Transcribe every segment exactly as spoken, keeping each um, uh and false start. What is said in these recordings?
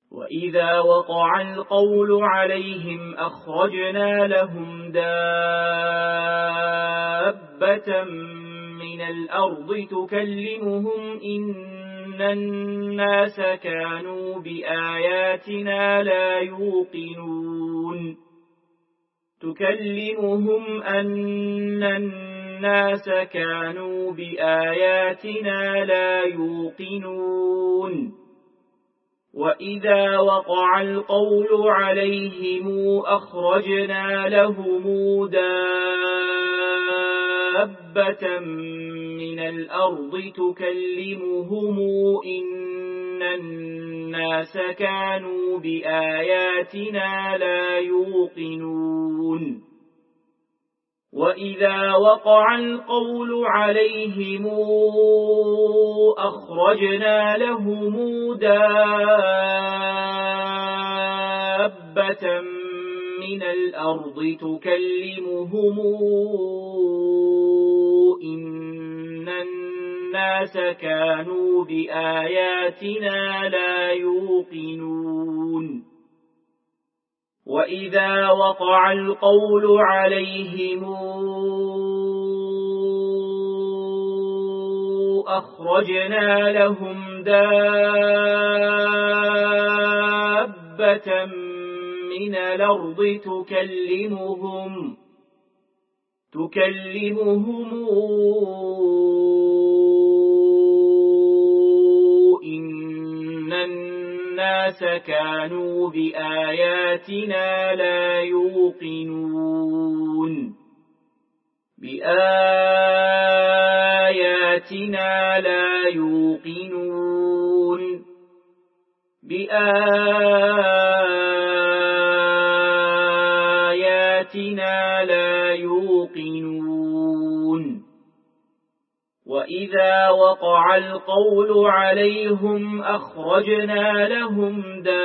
وإذا وقع القول عليهم أخرجنا لهم دابة من الأرض تكلمهم إن الناس كانوا بآياتنا لا يوقنون تكلمهم أن الناس كانوا بآياتنا لا يوقنون وإذا وقع القول عليهم أخرجنا لهم دابة من الأرض تكلمهم إن الناس كانوا بآياتنا لا يوقنون وإذا وقع القول عليهم أخرجنا لهم دابة من الأرض تكلمهم إن الناس كانوا بآياتنا لا يوقنون وإذا وقع القول عليهم أخرجنا لهم دابة من الأرض تكلمهم تكلمهم إن الناس كانوا بآياتنا لا يوقنون بآياتنا لا يوقنون بآياتنا لا يوقنون وإذا وقع القول عليهم أخرجنا لهم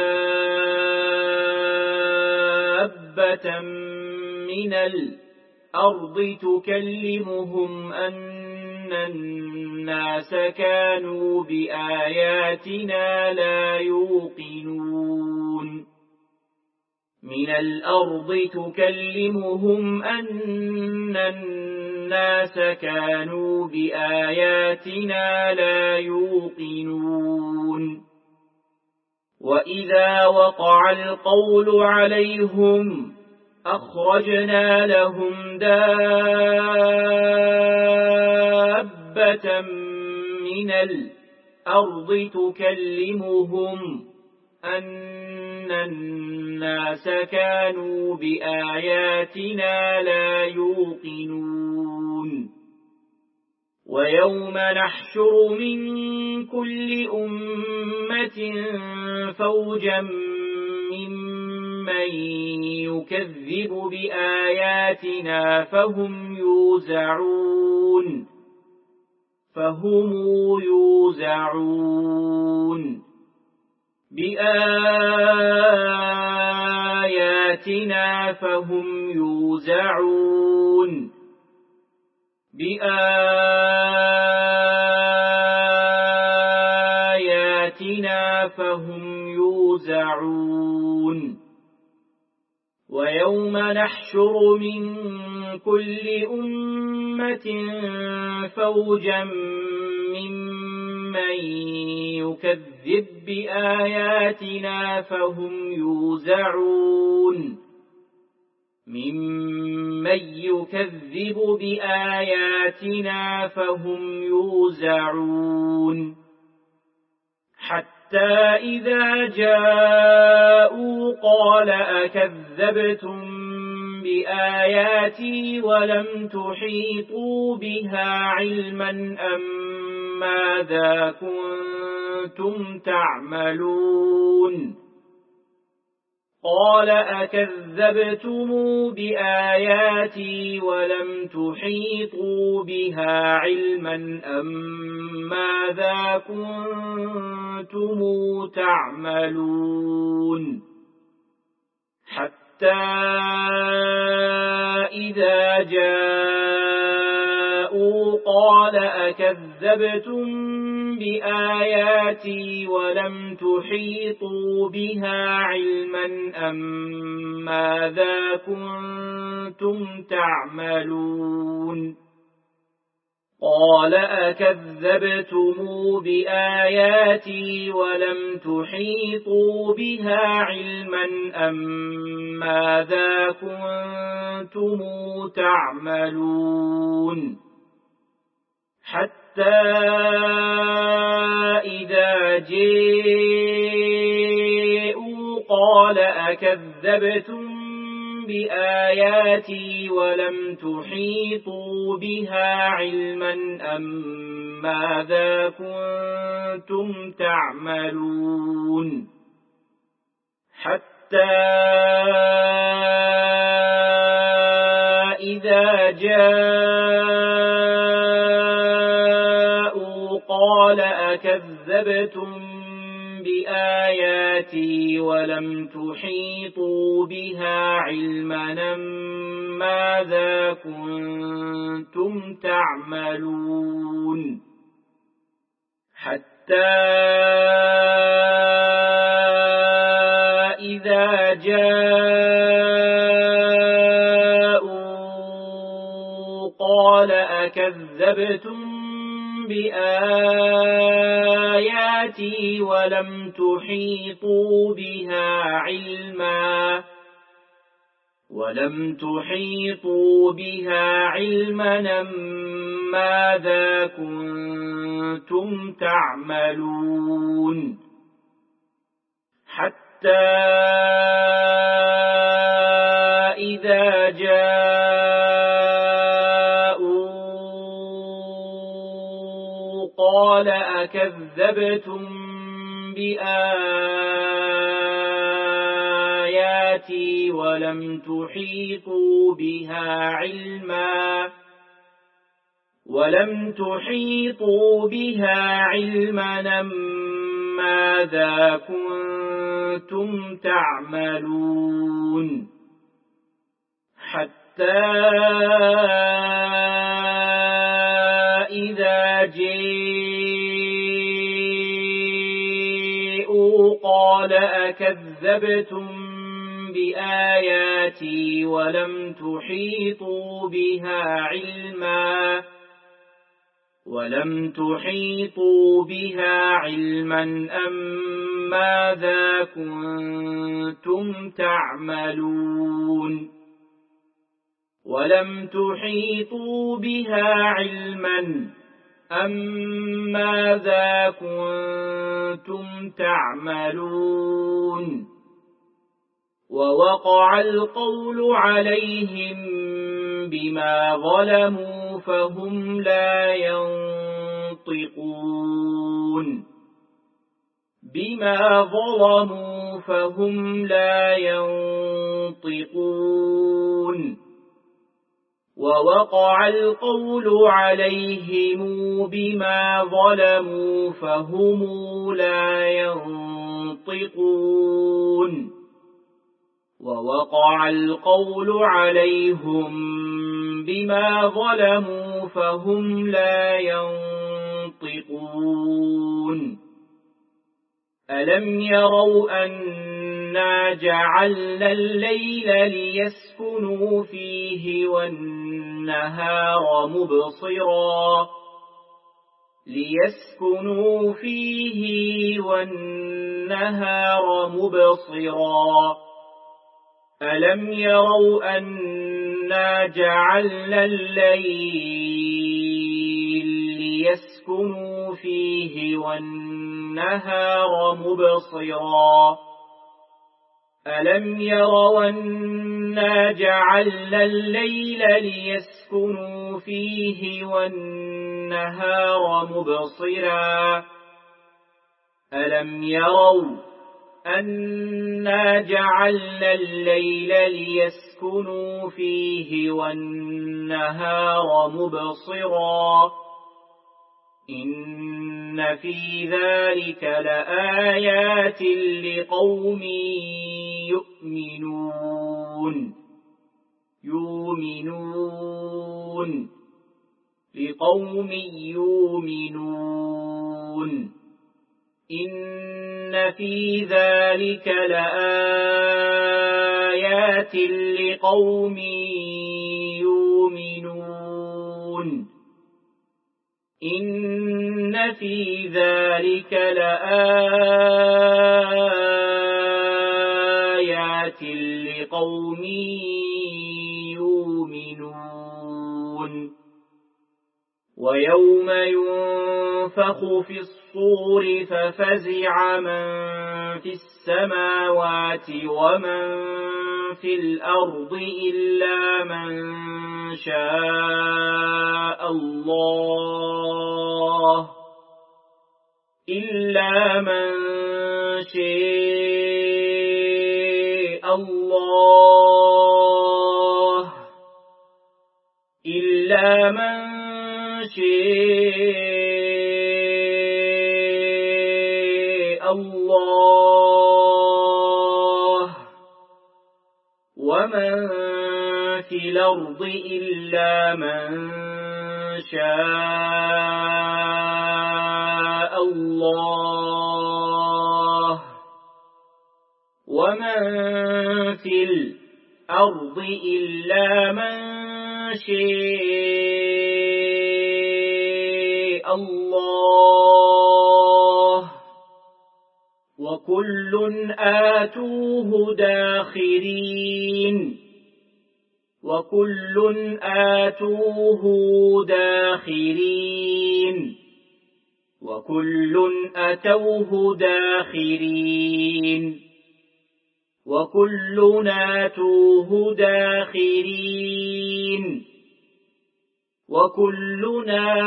دابة من الأرض تكلمهم أن الناس كانوا بآياتنا لا يوقنون من الأرض تكلمهم أن الناس كانوا بآياتنا لا يوقنون وإذا وقع القول عليهم أخرجنا لهم دابة من الأرض تكلمهم أن الناس كانوا بآياتنا لا يوقنون ويوم نحشر من كل أمة فوجا ممن يكذب بآياتنا فهم يوزعون فهم يوزعون بآياتنا فهم يوزعون بآياتنا فهم يوزعون ويوم نحشر من كل أمة فوجا ممن يكذب بآياتنا فهم يوزعون ممن يكذب بآياتنا فهم يوزعون حتى إذا جاءوا قال أكذبتم بآياتي ولم تحيطوا بها علما أم ماذا كنتم تعملون قال أكذبتم بآياتي ولم تحيطوا بها علما أم ماذا كنتم تعملون حتى إذا جاءوا جاءوا قال أكذبتم بآياتي ولم تحيطوا بها علما أم ماذا كنتم تعملون قال أكذبتم بآياتي ولم تحيطوا بها علما أم ماذا كنتم تعملون حتى إذا جاءوا قال أكذبتم بآياتي ولم تحيطوا بها علما أم ماذا كنتم تعملون حتى إذا جاءوا قال أكذبتم بآياتي ولم تحيطوا بها علما ماذا كنتم تعملون حتى إذا جاءوا قال أكذبتم بآياتي ولم تحيطوا بها علما ولم تحيطوا بها علما ماذا كنتم تعملون حتى إذا جاءوا قال أكذبتم بآياتي ولم تحيطوا بها علما ولم تحيطوا بها علما ماذا كنتم تعملون حتى إذا جاءوا قال أكذبتم بآياتي ولم تحيطوا بها علما ولم تحيطوا بها علما أم ماذا كنتم تعملون ولم تحيطوا بها علما أم ماذا كنتم تعملون ووقع القول عليهم بما ظلموا فهم لا ينطقون بما ظلموا فهم لا ينطقون ووقع القول عليهم بما ظلموا فهم لا ينطقون ووقع القول عليهم بما ظلموا فهم لا ينطقون ألم يروا أنا جعلنا الليل ليسكنوا فيه والنهار مبصرا ليسكنوا فيه والنهار مبصرا ألم يروا أنا جعلنا الليل ليسكنوا فيه والنهار مبصرا ألم يروا أنا جعلنا الليل ليسكنوا فيه والنهار مبصرا ألم يروا أنا جعلنا الليل ليسكنوا فيه والنهار مبصرا إن في ذلك لآيات لقوم يؤمنون يؤمنون لقوم يؤمنون إن في ذلك لآيات لقوم يؤمنون إن في ذلك لآيات لقوم يؤمنون ويوم ينفخ في الصور ففزع من في السماوات ومن في الأرض إلا من شاء الله إلا من شاء الله إلا من شاء الله ومن في الأرض إلا من شاء الله ومن في الأرض إلا من شاء الله وكل آتوه داخرين وكل آتوه داخرين وكل أتوه داخرين وكل آتوه داخرين وكل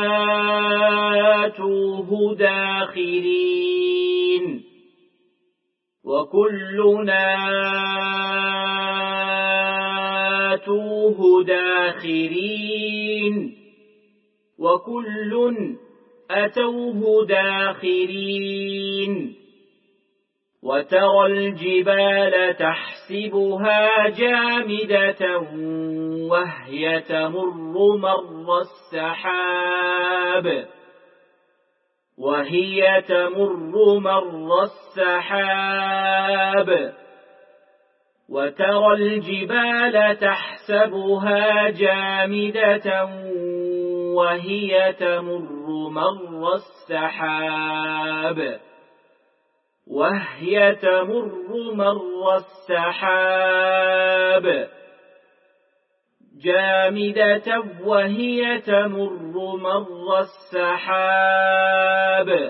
آتوه داخرين وكل آتوه داخرين وكل أتوه داخرين وترى الجبال تحسبها جامدة وهي تمر مر السحاب وهي تمر مر السحاب وترى الجبال تحسبها جامدة وهي تمر مر السحاب وهي تمر مر السحاب جامدة وهي تمر مر السحاب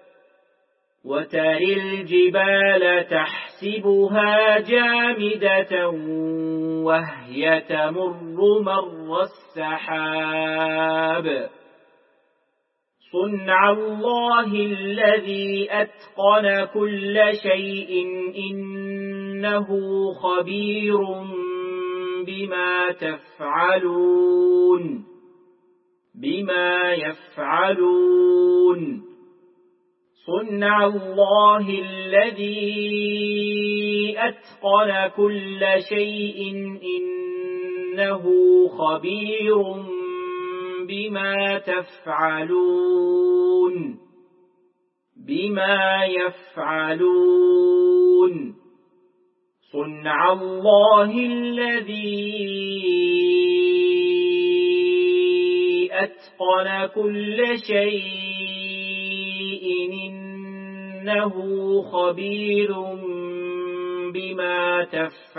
وترى الجبال تحسبها جامدة وهي تمر مر السحاب صنع الله الذي أتقن كل شيء إنه خبير بما تفعلون بما يفعلون صنع الله الذي أتقن كل شيء إنه خبير بما تفعلون بما يفعلون صنع الله الذي أتقن كل شيء إنه خبير بما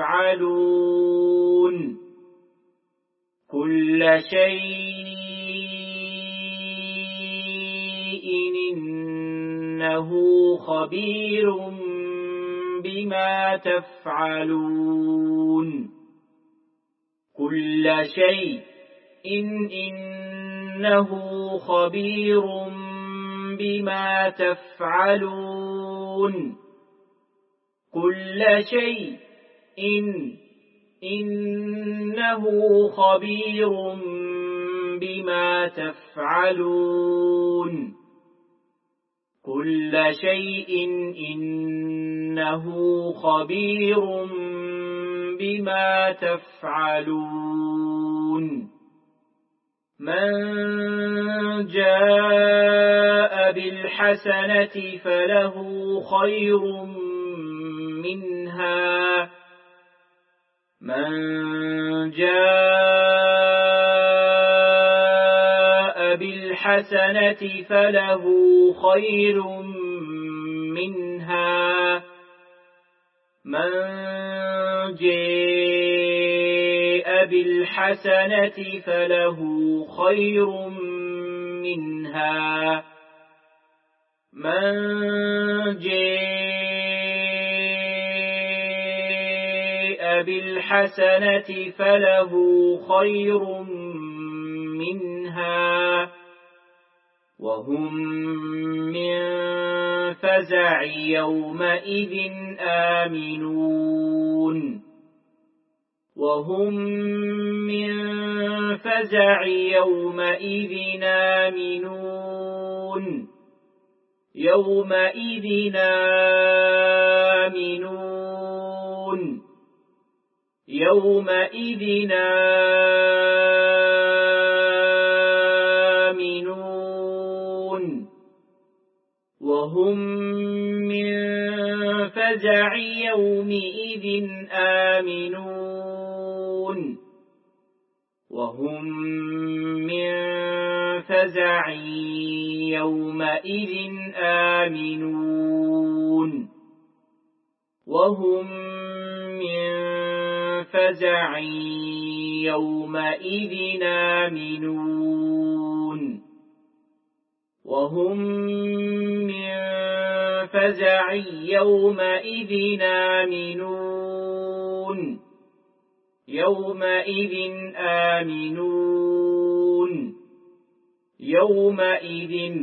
تفعلون كل شيء إنه خبير بما تفعلون كل شيء إنه خبير بما تفعلون كل شيء إنه خبير بما تفعلون كل شيء إنه خبير بما تفعلون من جاء بالحسنة فله خير منها من جاء بالحسنة فله خير منها من جاء بالحسنة فله خير منها من جاء بالحسنة فله خير منها وهم من فزع يومئذ آمنون وهم من فزع يومئذ آمنون يومئذ آمنون يومئذ آمنون وهم من فزع يومئذ آمنون وهم من فزع يومئذ آمنون وهم من فزع يومئذ آمنون وهم من فزع يومئذ آمنون يومئذ آمنون يومئذ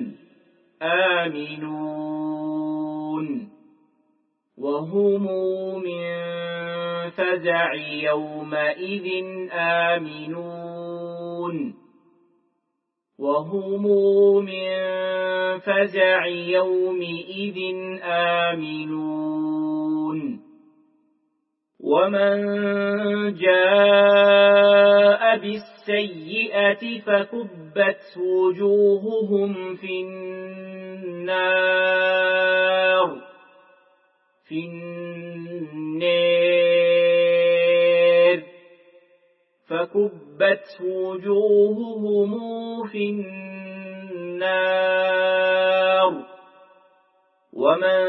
آمنون وهم من فزع يومئذ آمنون وهم من فزع يومئذ آمنون ومن جاء بالسيئة فكبت وجوههم في النار في النار فكبت وجوههم في النار ومن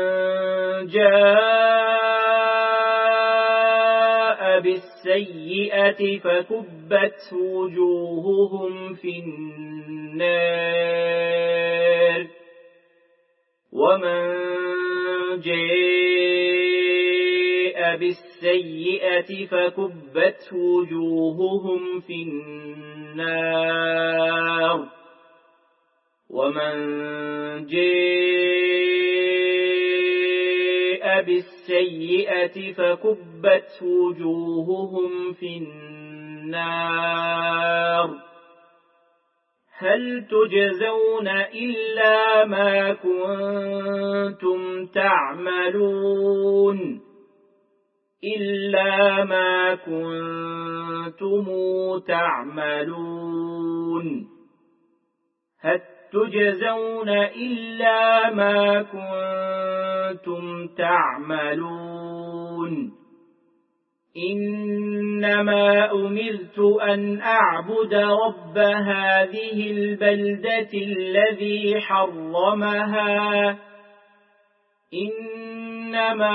جاء بالسيئة فكبت وجوههم في النار ومن جاء بالسيئة فكبت وجوههم في النار ومن جاء بالسيئة فكبت وجوههم في النار هل تجزون إلا ما كنتم تعملون إلا ما كنتم تعملون هل تجزون إلا ما كنتم تعملون إنما أمرت أن أعبد رب هذه البلدة الذي حرمها إنما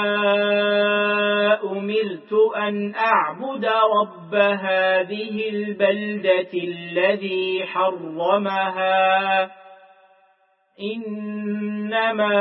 أمرت أن أعبد رب هذه البلدة الذي حرمها إنما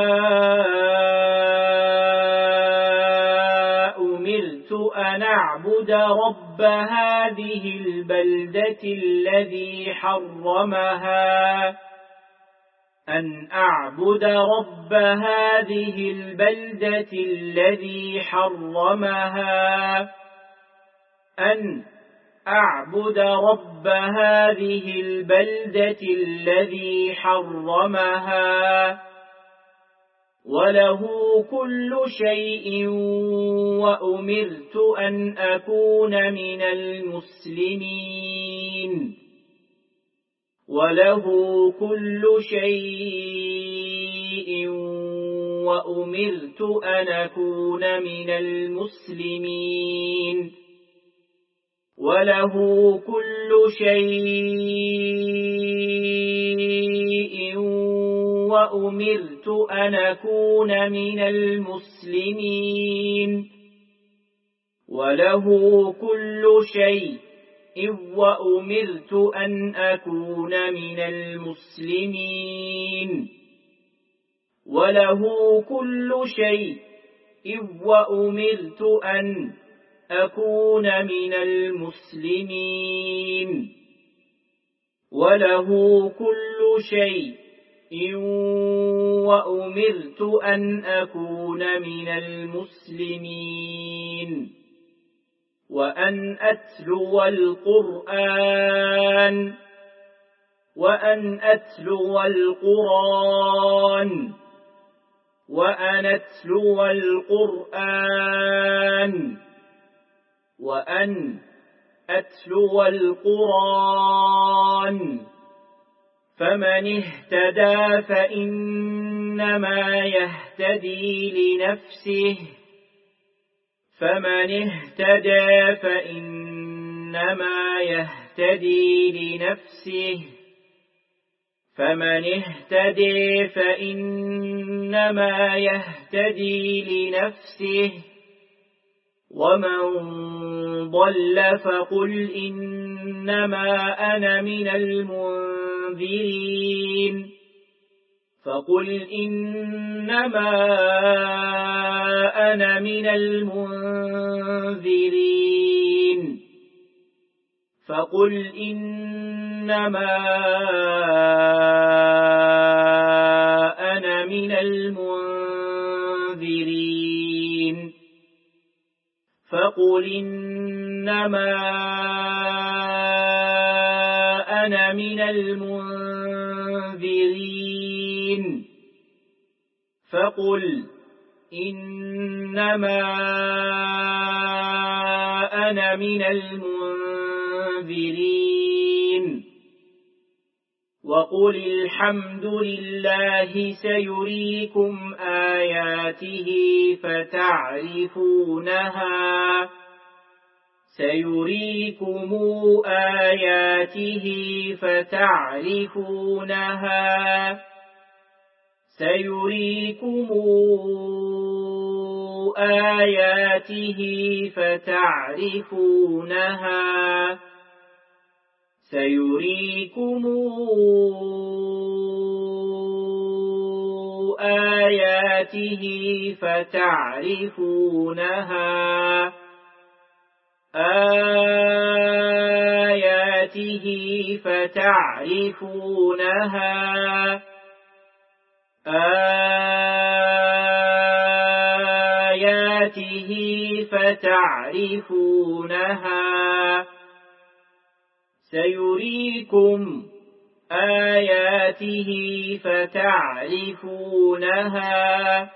أمرت أن أعبد رب هذه البلدة الذي حرمها أن أعبد رب هذه البلدة الذي حرمها أن أعبد رب هذه البلدة الذي حرمها وله كل شيء وأمرت أن أكون من المسلمين وله كل شيء وأمرت أن أكون من المسلمين وله كل شيء وأمرت أن أكون من المسلمين وله كل شيء وأمرت أن أكون من المسلمين وله كل شيء وأمرت أن أكون من المسلمين وله كل شيء وأمرت أن أكون من المسلمين وأن أتلو القرآن وأن أتلو القرآن وأن أتلو القرآن وأن أتلو القرآن فمن اهتدى فإنما يهتدي لنفسه فمن اهتدى فإنما يهتدي لنفسه فمن اهتدى فإنما يهتدي لنفسه ومن ضل فقل إنما أنا من المنذرين فقل إنما أنا من المنذرين فقل إنما أنا من المنذرين فقل إنما أنا من المنذرين فقل إنما أنا من المنذرين وقل الحمد لله سيريكم آياته فتعرفونها سيريكم آياته فتعرفونها سيريكم آياته فتعرفونها سيريكم آياته فتعرفونها آياته فتعرفونها آياته فتعرفونها سيريكم آياته فتعرفونها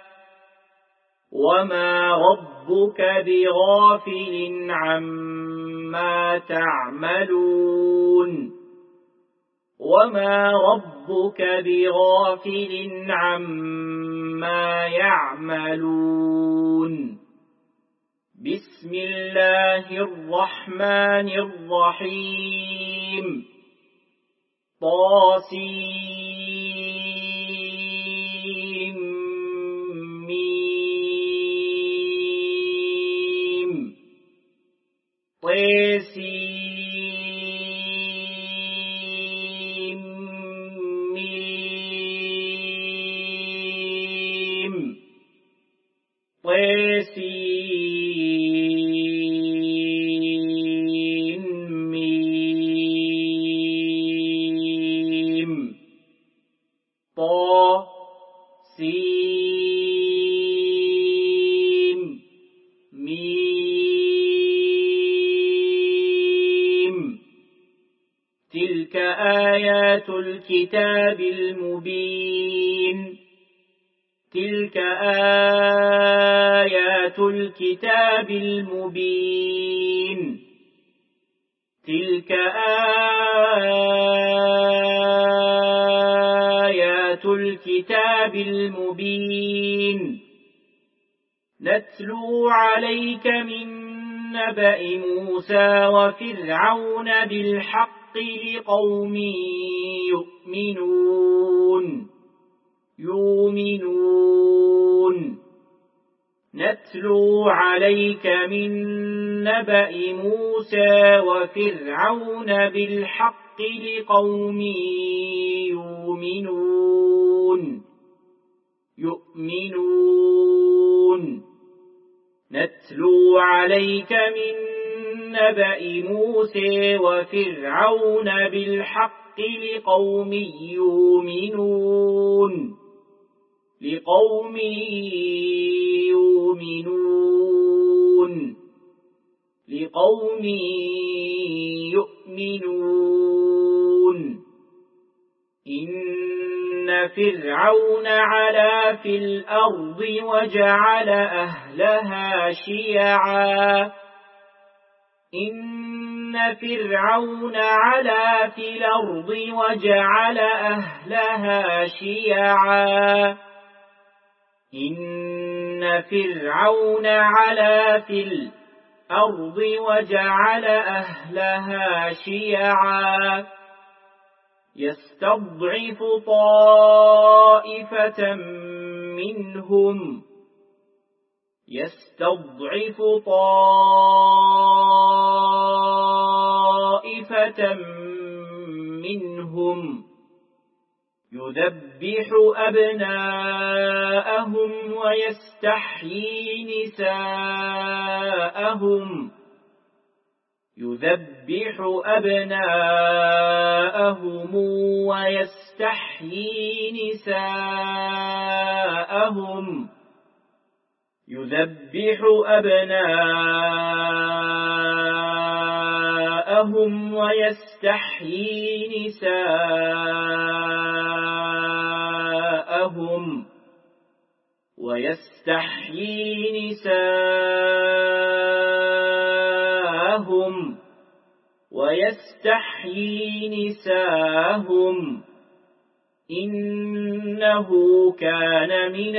وما ربك بغافل عما تعملون وما ربك بغافل عما يعملون بسم الله الرحمن الرحيم طاسيم ميم طاسيم ميم طاسيم ميم طا سين ميم تلك آيات الكتاب المبين تلك آيات الكتاب المبين تلك آيات الكتاب المبين نتلو عليك من نبأ موسى وفرعون بالحق لقوم يؤمنون يؤمنون نتلو عليك من نبأ موسى وفرعون بالحق لقوم يؤمنون يؤمنون نتلو عليك من نبأ موسى وفرعون بالحق لقوم يؤمنون لقوم يؤمنون لقوم يؤمنون إن فرعون علا في الأرض وجعل أهلها شيعا إن فرعون علا في الأرض وجعل أهلها شيعا إن فرعون علا في الأرض وجعل أهلها شيعا يستضعف طائفة منهم يستضعف طائفة منهم يذبح أبناءهم ويستحيي نساءهم يذبح أبناءهم ويستحيي نساءهم يذبح أبناءهم ويستحيي نساءهم ويستحيي نساءهم ويستحيي نساءهم إنه كان من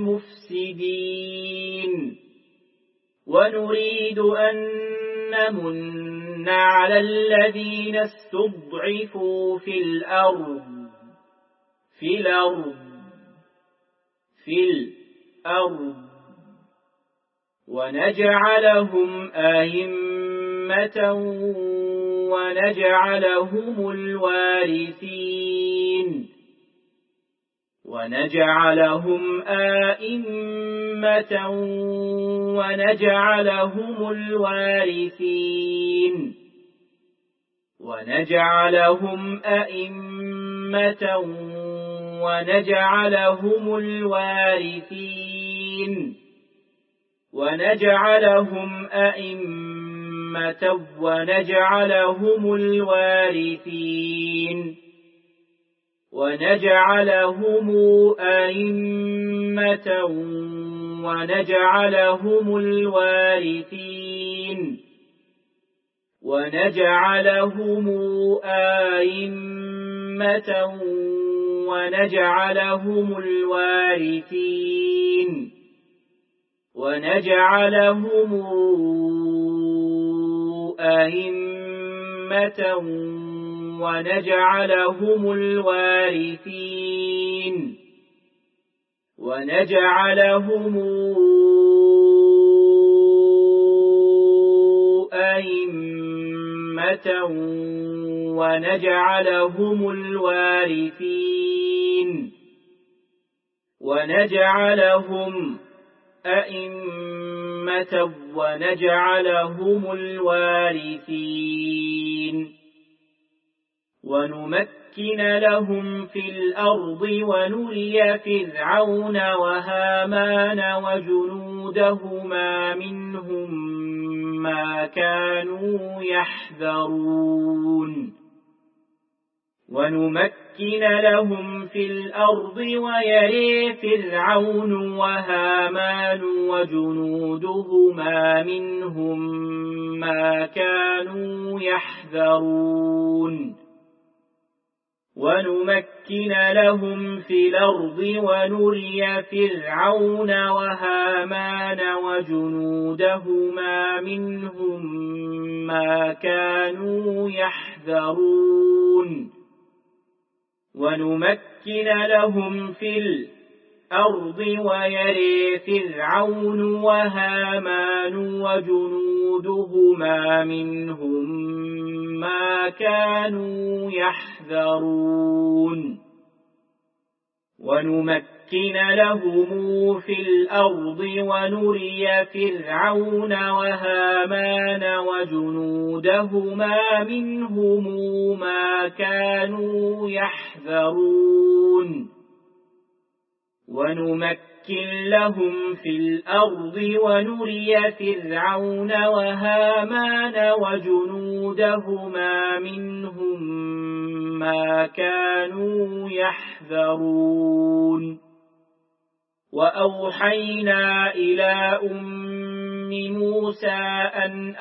المفسدين ونريد أن نمن على الذين استضعفوا في الأرض في الأرض في الأرض ونجعلهم أئمة ونجعلهم الوارثين ونجعلهم أئمة ونجعلهم الوارثين ونجعلهم أئمة ونجعلهم الوارثين ونجعلهم أئمة ونجعلهم الوارثين ونجعلهم أئمة ونجعلهم الوارثين ونجعلهم أئمة ونجعلهم الوارثين ونجعلهم أئمة ونجعلهم الوارثين ونجعلهم أئمة ونجعلهم الوارثين ونجعلهم أئمة ونجعلهم الوارثين ونمكن لهم في الأرض ونري فرعون وهامان وجنودهما منهم ما كانوا يحذرون ونمكن لهم في الأرض ويري فرعون وهامان وجنودهما منهم ما كانوا يحذرون ونمكن لهم في الأرض ونري فرعون وهامان وجنودهما منهم ما كانوا يحذرون ونمكن لهم في الأرض ويري فرعون وهامان وجنودهما منهم ما كانوا يحذرون ونمكن لهم في الأرض ونري فرعون وهامان وجنودهما منهم ما كانوا يحذرون ونمكن لهم في الأرض ونري فرعون وهامان وجنودهما منهم ما كانوا يحذرون وأوحينا إلى أم موسى أن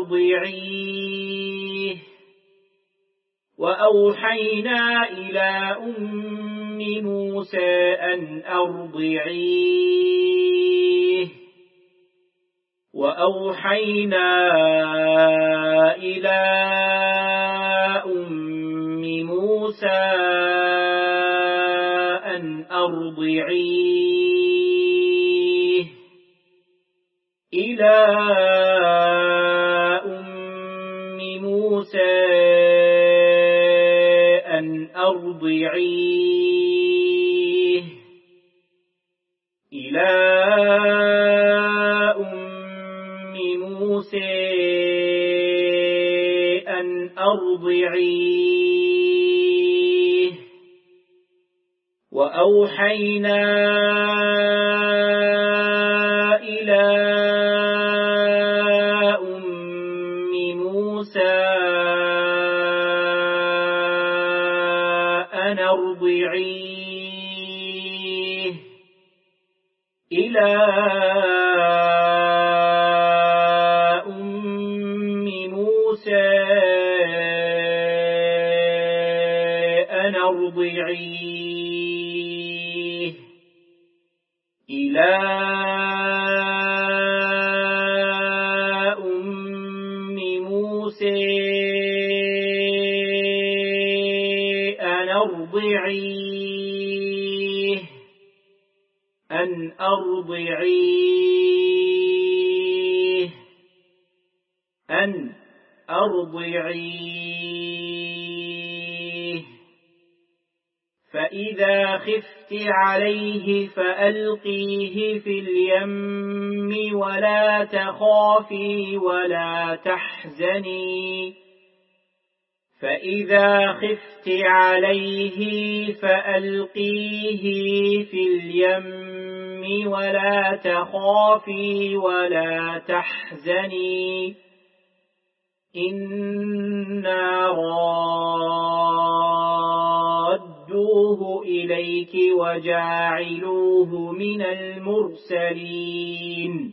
أرضعيه وأوحينا إلى أم موسى أن أرضعيه وأوحينا إلى أم موسى أن أرضعيه إلى أم موسى أن أرضعيه إلى أم موسى أن أرضعيه وأوحينا إلى أم موسى أن أرضعيه إلى أم موسى أن أرضعيه إلى أم موسى أن أرضعيه أن أرضعيه أن أرضعيه فإذا خفت عليه فألقيه في اليم ولا تخافي ولا تحزني فإذا خفت عليه فألقيه في اليم ولا تخافي ولا تحزني إنا رادوه إليك وجاعلوه من المرسلين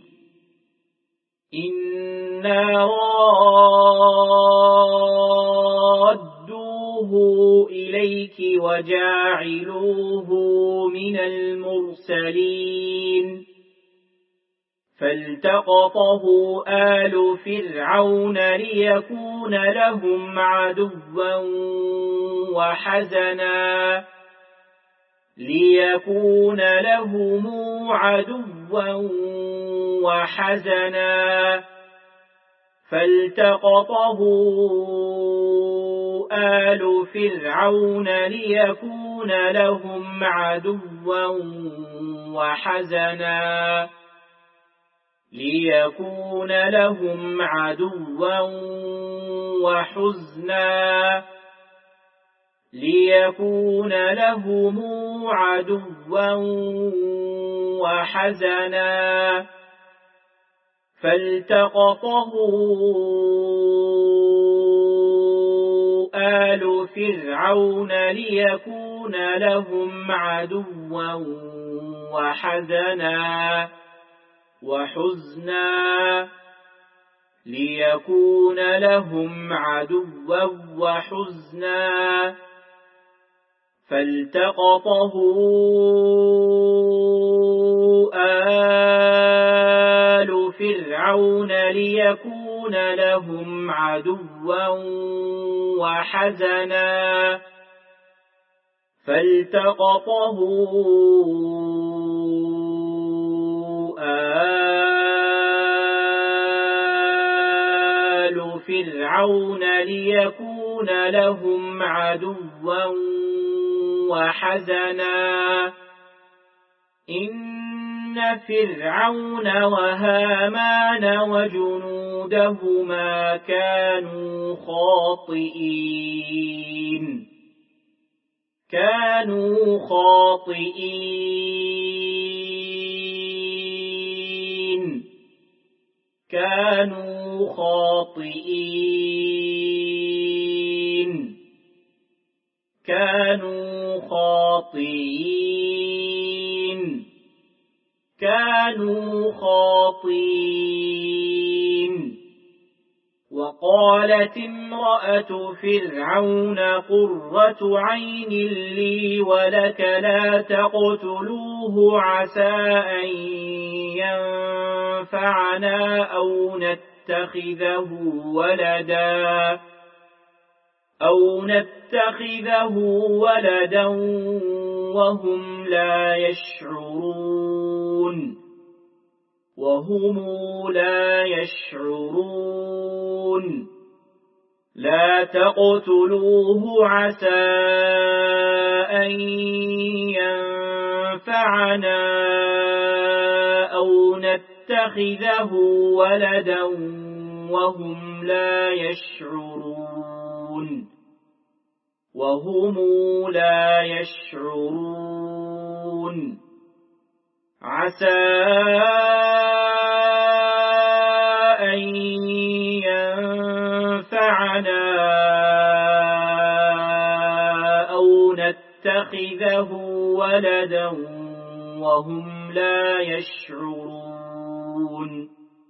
إنا رادوه إليك وجاعلوه من المرسلين فالتقطه آل فرعون ليكون لهم عدوا وحزنا ليكون لهم عدوا وحزنا فالتقطه آل فرعون ليكون لهم عدوا وحزنا ليكون لهم عدوا وحزنا ليكون لهم عدوا وحزنا فالتقطه آل فرعون ليكون لهم عدوا وحزنا وحزنا ليكون لهم عدوا وحزنا فالتقطه آل فرعون ليكون لهم عدوا وحزنا فالتقطه آل فرعون ليكون لهم عدوا وحزنا إن فرعون وهامان وجنودهما كانوا خاطئين كانوا خاطئين كانوا خاطئين كانوا خاطئين كانوا خاطئين وقالت امرأة فرعون قرة عين لي ولك لا تقتلوه عسى أن ينفعنا أو نتخذه ولدا أو نتخذه ولدا وهم لا يشعرون وهم لا يشعرون لا تقتلوه عسى أن ينفعنا أو نتخذه ولدا وهم لا يشعرون وهم لا يشعرون عسى أن ينفعنا أو نتخذه ولدا وهم لا يشعرون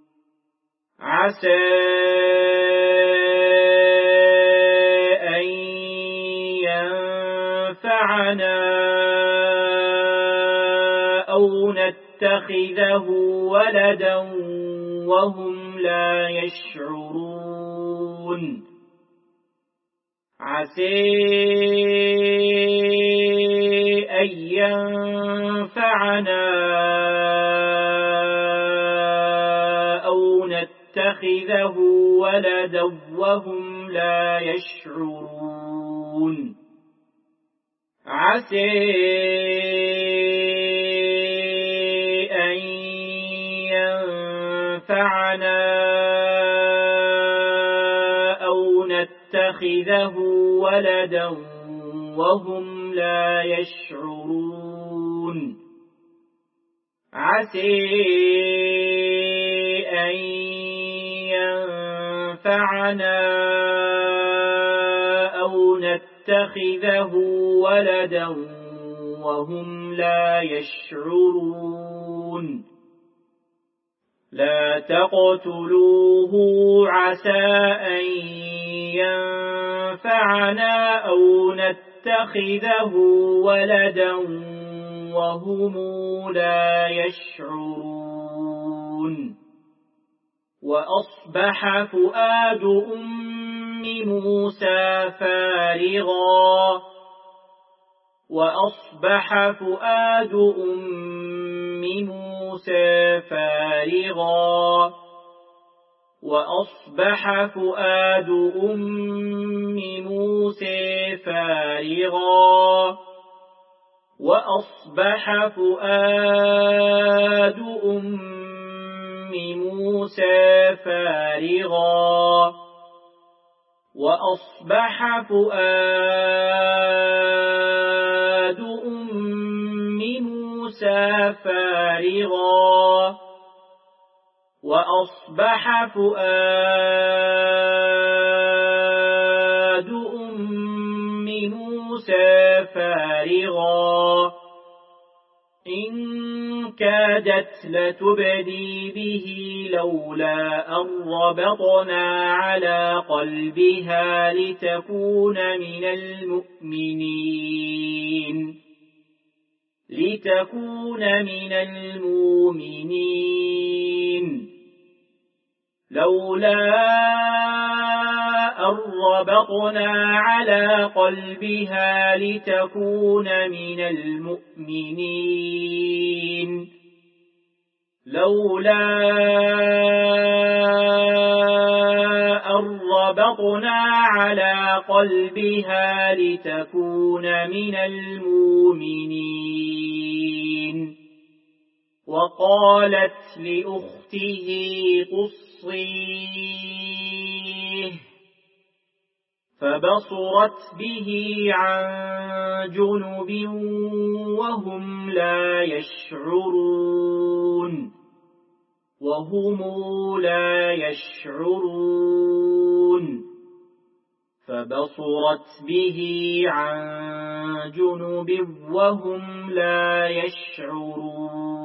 عسى أن ينفعنا أو نتخذه ولدا وهم لا يشعرون عسى أن ينفعنا أو نتخذه ولدا وهم لا يشعرون عسى أن ينفعنا أو نتخذه ولدا وهم لا يشعرون عسى أن ينفعنا أو نتخذه ولدا وهم لا يشعرون لا تقتلوه عسى أن ينفعنا أو نتخذه ولدا وهم لا يشعرون وأصبح فؤاد أم موسى فارغا وأصبح فؤاد أم موسى فارغا وأصبح فؤاد أم موسى فارغا وأصبح فؤاد أم موسى فارغا وأصبح فؤاد أم موسى فارغا وأصبح فؤاد أم موسى فارغا إن كادت لتبدي به لولا أن ربطنا على قلبها لتكون من المؤمنين لتكون من المؤمنين لولا أن ربطنا على قلبها لتكون من المؤمنين لولا أن ربطنا على قلبها لتكون من المؤمنين وقالت لأخته قصيه فبصرت به عن جنب وهم لا يشعرون وهم لا يشعرون فبصرت به عن جنب وهم لا يشعرون